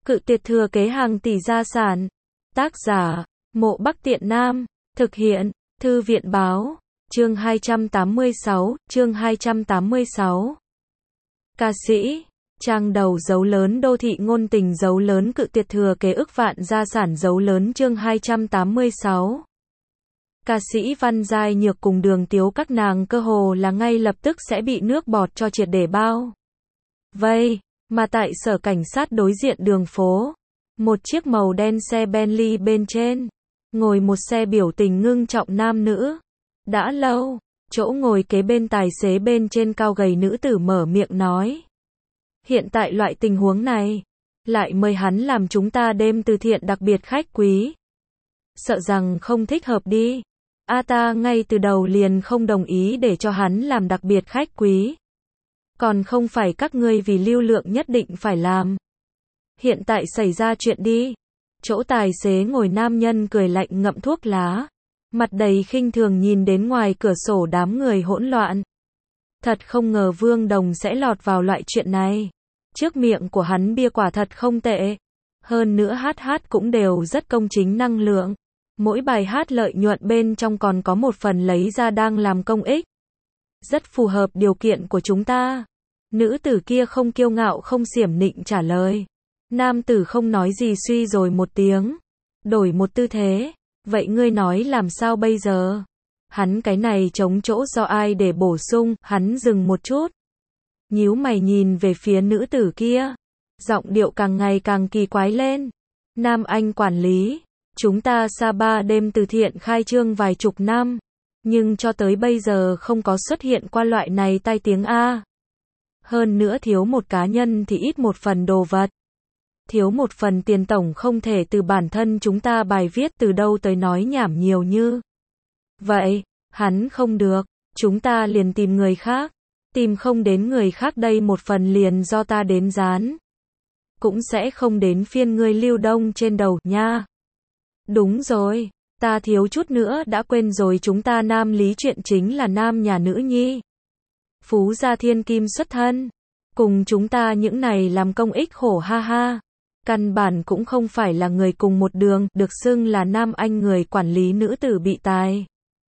Cự tuyệt thừa kế hàng tỷ gia sản. Tác giả, Mộ Bắc Tiện Nam. Thực hiện, Thư viện báo. Chương 286. Ca sĩ. Trang đầu dấu lớn đô thị ngôn tình dấu lớn cự tuyệt thừa kế ức vạn gia sản dấu lớn chương 286. Ca sĩ Văn Giai Nhược cùng Đường Tiếu các nàng cơ hồ là ngay lập tức sẽ bị nước bọt cho triệt để bao vây, mà tại sở cảnh sát đối diện đường phố, một chiếc màu đen xe Bentley bên trên, ngồi một xe biểu tình ngưng trọng nam nữ. Đã lâu, chỗ ngồi kế bên tài xế bên trên cao gầy nữ tử mở miệng nói. Hiện tại loại tình huống này, lại mời hắn làm chúng ta đêm từ thiện đặc biệt khách quý. Sợ rằng không thích hợp đi. Ta ngay từ đầu liền không đồng ý để cho hắn làm đặc biệt khách quý. Còn không phải các ngươi vì lưu lượng nhất định phải làm. Hiện tại xảy ra chuyện đi. Chỗ tài xế ngồi nam nhân cười lạnh ngậm thuốc lá. Mặt đầy khinh thường nhìn đến ngoài cửa sổ đám người hỗn loạn. Thật không ngờ Vương Đồng sẽ lọt vào loại chuyện này. Trước miệng của hắn bia quả thật không tệ. Hơn nữa hát cũng đều rất công chính năng lượng. Mỗi bài hát lợi nhuận bên trong còn có một phần lấy ra đang làm công ích. Rất phù hợp điều kiện của chúng ta. Nữ tử kia không kiêu ngạo không xiểm nịnh trả lời. Nam tử không nói gì suy rồi một tiếng. Đổi một tư thế. Vậy ngươi nói làm sao bây giờ? Hắn cái này trống chỗ do ai để bổ sung? Hắn dừng một chút. Nhíu mày nhìn về phía nữ tử kia. Giọng điệu càng ngày càng kỳ quái lên. Nam Anh quản lý. Chúng ta Sapa đêm từ thiện khai trương vài chục năm. Nhưng cho tới bây giờ không có xuất hiện qua loại này tai tiếng A. Hơn nữa thiếu một cá nhân thì ít một phần đồ vật. Thiếu một phần tiền tổng không thể từ bản thân chúng ta bài viết từ đâu tới nói nhảm nhiều như. Vậy, hắn không được, chúng ta liền tìm người khác. Tìm không đến người khác đây một phần liền do ta đến dán. Cũng sẽ không đến phiên ngươi Lưu Đông trên đầu nha. Đúng rồi, ta thiếu chút nữa đã quên rồi chúng ta nam lý chuyện chính là nam nhà nữ nhi. Phú gia thiên kim xuất thân. Cùng chúng ta những này làm công ích khổ ha ha. Căn bản cũng không phải là người cùng một đường, được xưng là Nam Anh người quản lý nữ tử bị tài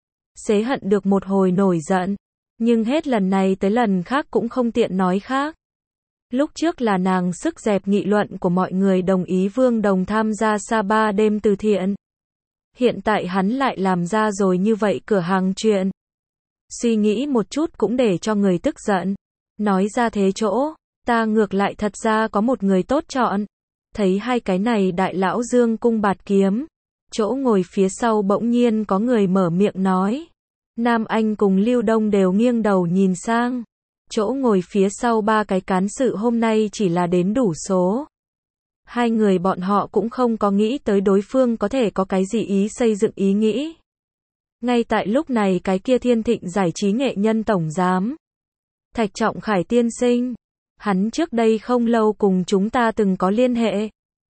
xế hận được một hồi nổi giận. Nhưng hết lần này tới lần khác cũng không tiện nói khác. Lúc trước là nàng sức dẹp nghị luận của mọi người đồng ý Vương Đồng tham gia Sapa đêm từ thiện. Hiện tại hắn lại làm ra rồi như vậy cửa hàng chuyện. Suy nghĩ một chút cũng để cho người tức giận. Nói ra thế chỗ, ta ngược lại thật ra có một người tốt chọn. Thấy hai cái này đại lão dương cung bạt kiếm. Chỗ ngồi phía sau bỗng nhiên có người mở miệng nói. Nam Anh cùng Lưu Đông đều nghiêng đầu nhìn sang. Chỗ ngồi phía sau ba cái cán sự hôm nay chỉ là đến đủ số. Hai người bọn họ cũng không có nghĩ tới đối phương có thể có cái gì ý xây dựng ý nghĩ. Ngay tại lúc này cái kia Thiên Thịnh giải trí nghệ nhân tổng giám. Thạch Trọng Khải tiên sinh. Hắn trước đây không lâu cùng chúng ta từng có liên hệ.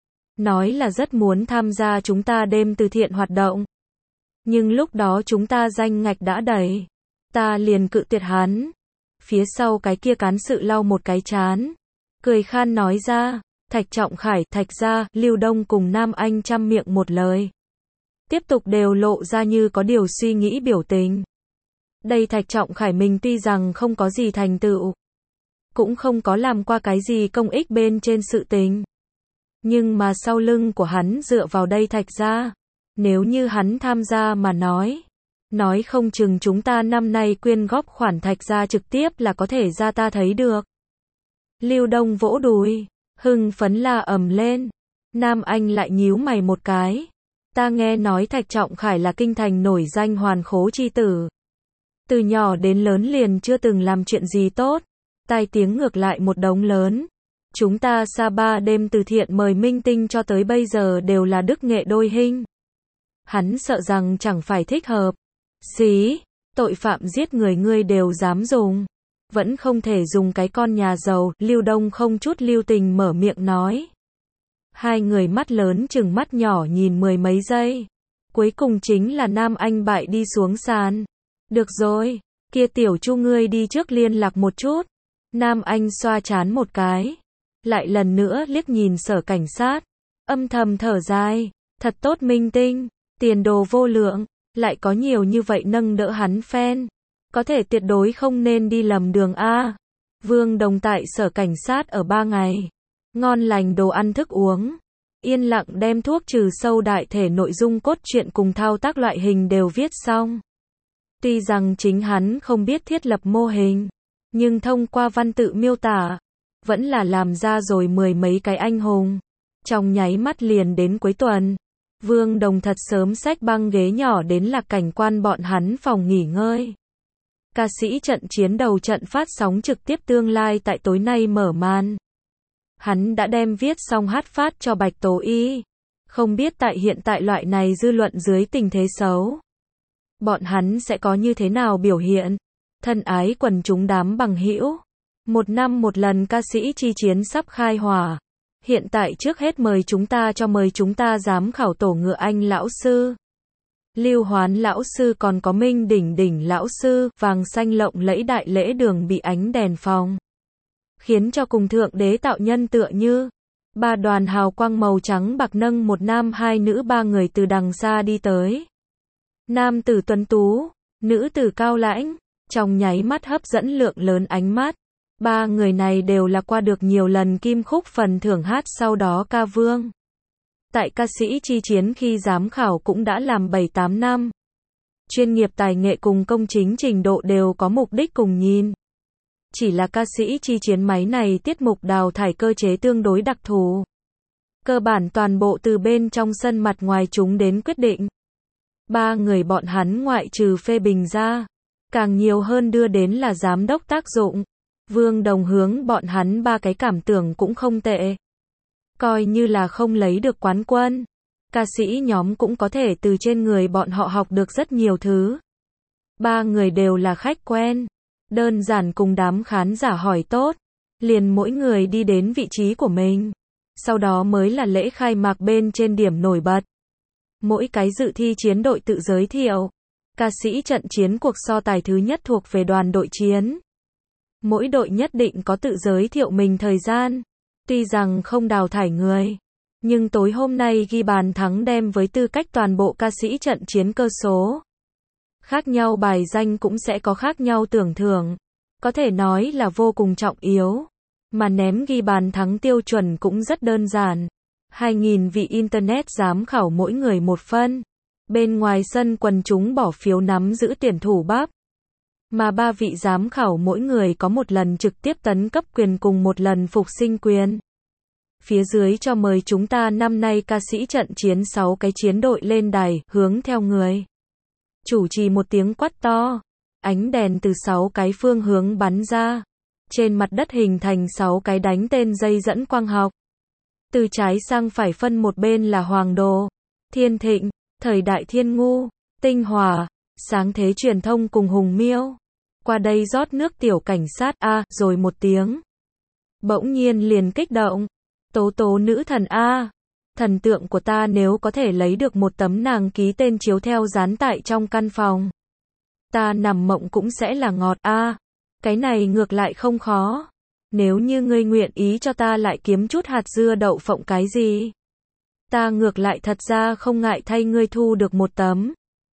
Nói là rất muốn tham gia chúng ta đêm từ thiện hoạt động. Nhưng lúc đó chúng ta danh ngạch đã đầy. Ta liền cự tuyệt hắn. Phía sau cái kia cán sự lau một cái trán. Cười khan nói ra. Thạch Trọng Khải, Thạch gia, Lưu Đông cùng Nam Anh chăm miệng một lời. Tiếp tục đều lộ ra như có điều suy nghĩ biểu tình. Đây Thạch Trọng Khải mình tuy rằng không có gì thành tựu. Cũng không có làm qua cái gì công ích bên trên sự tình. Nhưng mà sau lưng của hắn dựa vào đây Thạch gia. Nếu như hắn tham gia mà nói không chừng chúng ta năm nay quyên góp khoản Thạch gia trực tiếp là có thể ra ta thấy được. Lưu Đông vỗ đùi, hưng phấn la ầm lên. Nam Anh lại nhíu mày một cái. Ta nghe nói Thạch Trọng Khải là kinh thành nổi danh hoàn khố chi tử. Từ nhỏ đến lớn liền chưa từng làm chuyện gì tốt. Tai tiếng ngược lại một đống lớn. Chúng ta Sapa đêm từ thiện mời minh tinh cho tới bây giờ đều là đức nghệ đôi hình. Hắn sợ rằng chẳng phải thích hợp. Xí, tội phạm giết người ngươi đều dám dùng. Vẫn không thể dùng cái con nhà giàu. Lưu Đông không chút lưu tình mở miệng nói. Hai người mắt lớn chừng mắt nhỏ nhìn mười mấy giây. Cuối cùng chính là Nam Anh bại đi xuống sàn. Được rồi, kia tiểu Chu ngươi đi trước liên lạc một chút. Nam Anh xoa trán một cái. lại lần nữa liếc nhìn Sở cảnh sát, âm thầm thở dài, thật tốt minh tinh, tiền đồ vô lượng, lại có nhiều như vậy nâng đỡ hắn fan, có thể tuyệt đối không nên đi lầm đường a. Vương Đồng tại Sở cảnh sát ở 3 ngày, ngon lành đồ ăn thức uống, yên lặng đem thuốc trừ sâu đại thể nội dung cốt truyện cùng thao tác loại hình đều viết xong. Tuy rằng chính hắn không biết thiết lập mô hình, nhưng thông qua văn tự miêu tả, vẫn là làm ra rồi mười mấy cái anh hùng. Trong nháy mắt liền đến cuối tuần, Vương Đồng thật sớm xách băng ghế nhỏ đến Lạc Cảnh Quan bọn hắn phòng nghỉ ngơi. Ca sĩ trận chiến đầu trận phát sóng trực tiếp tương lai tại tối nay mở màn. Hắn đã đem viết xong hát phát cho Bạch Tố Y. Không biết tại hiện tại loại này dư luận dưới tình thế xấu, bọn hắn sẽ có như thế nào biểu hiện. Thân ái quần chúng đám bằng hữu, 1 năm một lần ca sĩ chi chiến sắp khai hỏa. Hiện tại trước hết mời chúng ta giám khảo tổ ngựa Anh lão sư, Lưu Hoán lão sư còn có Minh Đỉnh Đỉnh lão sư, vàng xanh lộng lẫy đại lễ đường bị ánh đèn phòng, khiến cho cùng thượng đế tạo nhân tựa như. 3 đoàn hào quang màu trắng bạc nâng một nam hai nữ 3 người từ đằng xa đi tới. Nam tử tuấn tú, nữ tử cao lãnh, trong nháy mắt hấp dẫn lượng lớn ánh mắt. 3 người này đều là qua được nhiều lần Kim Khúc phần thưởng hát sau đó ca vương. Tại ca sĩ chi chiến khi giám khảo cũng đã làm 7-8 năm. Chuyên nghiệp tài nghệ cùng công chính trình độ đều có mục đích cùng nhìn. Chỉ là ca sĩ chi chiến máy này tiết mục đào thải cơ chế tương đối đặc thù. Cơ bản toàn bộ từ bên trong sân mặt ngoài chúng đến quyết định. 3 người bọn hắn ngoại trừ phê bình ra, càng nhiều hơn đưa đến là giám đốc tác dụng. Vương Đồng hướng bọn hắn 3 cái cảm tưởng cũng không tệ. Coi như là không lấy được quán quân, ca sĩ nhóm cũng có thể từ trên người bọn họ học được rất nhiều thứ. 3 người đều là khách quen, đơn giản cùng đám khán giả hỏi tốt, liền mỗi người đi đến vị trí của mình. Sau đó mới là lễ khai mạc bên trên điểm nổi bật. Mỗi cái dự thi chiến đội tự giới thiệu. Ca sĩ trận chiến cuộc so tài thứ nhất thuộc về đoàn đội chiến. Mỗi đội nhất định có tự giới thiệu mình thời gian. Tuy rằng không đào thải người, nhưng tối hôm nay ghi bàn thắng đem với tư cách toàn bộ ca sĩ trận chiến cơ số. Khác nhau bài danh cũng sẽ có khác nhau tưởng thưởng. Có thể nói là vô cùng trọng yếu. Mà ném ghi bàn thắng tiêu chuẩn cũng rất đơn giản. 2.000 vị Internet giám khảo mỗi người 1 phân. Bên ngoài sân quần chúng bỏ phiếu nắm giữ tuyển thủ bắp. Mà 3 vị giám khảo mỗi người có 1 lần trực tiếp tấn cấp quyền cùng 1 lần phục sinh quyền. Phía dưới cho mời chúng ta năm nay ca sĩ trận chiến 6 cái chiến đội lên đài, hướng theo người. Chủ trì một tiếng quát to. Ánh đèn từ 6 cái phương hướng bắn ra. Trên mặt đất hình thành 6 cái đánh tên dây dẫn quang học. Từ trái sang phải phân một bên là Hoàng Đồ, Thiên Thịnh, Thời Đại Thiên Ngu, Tinh Hòa, Sáng Thế Truyền Thông cùng Hùng Miêu. Qua đây rót nước tiểu cảnh sát A, rồi một tiếng. Bỗng nhiên liền kích động. Tố tố nữ thần A. Thần tượng của ta nếu có thể lấy được một tấm nàng ký tên chiếu theo dán tại trong căn phòng. Ta nằm mộng cũng sẽ là ngọt A. Cái này ngược lại không khó. Nếu như ngươi nguyện ý cho ta lại kiếm chút hạt dưa đậu phộng cái gì. Ta ngược lại thật ra không ngại thay ngươi thu được một tấm.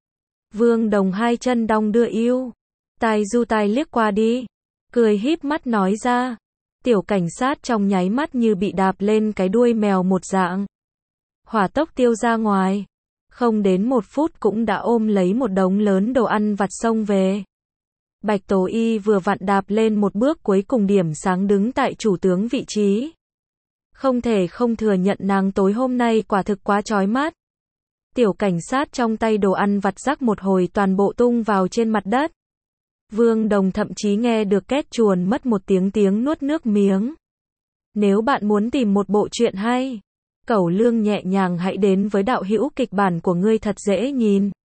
Vương Đồng 2 chân đong đưa yêu. Tai du tai liếc qua đi. Cười híp mắt nói ra. Tiểu cảnh sát trong nháy mắt như bị đạp lên cái đuôi mèo một dạng. Hỏa tốc tiêu ra ngoài. Không đến 1 phút cũng đã ôm lấy một đống lớn đồ ăn vặt xông về. Bạch Tố Y vừa vặn đạp lên một bước cuối cùng điểm sáng đứng tại chủ tướng vị trí. Không thể không thừa nhận nàng tối hôm nay quả thực quá chói mắt. Tiểu cảnh sát trong tay đồ ăn vặt rắc một hồi toàn bộ tung vào trên mặt đất. Vương Đồng thậm chí nghe được két chuồn mất một tiếng nuốt nước miếng. Nếu bạn muốn tìm một bộ truyện hay, Cẩu Lương nhẹ nhàng hãy đến với đạo hữu kịch bản của ngươi thật dễ nhìn.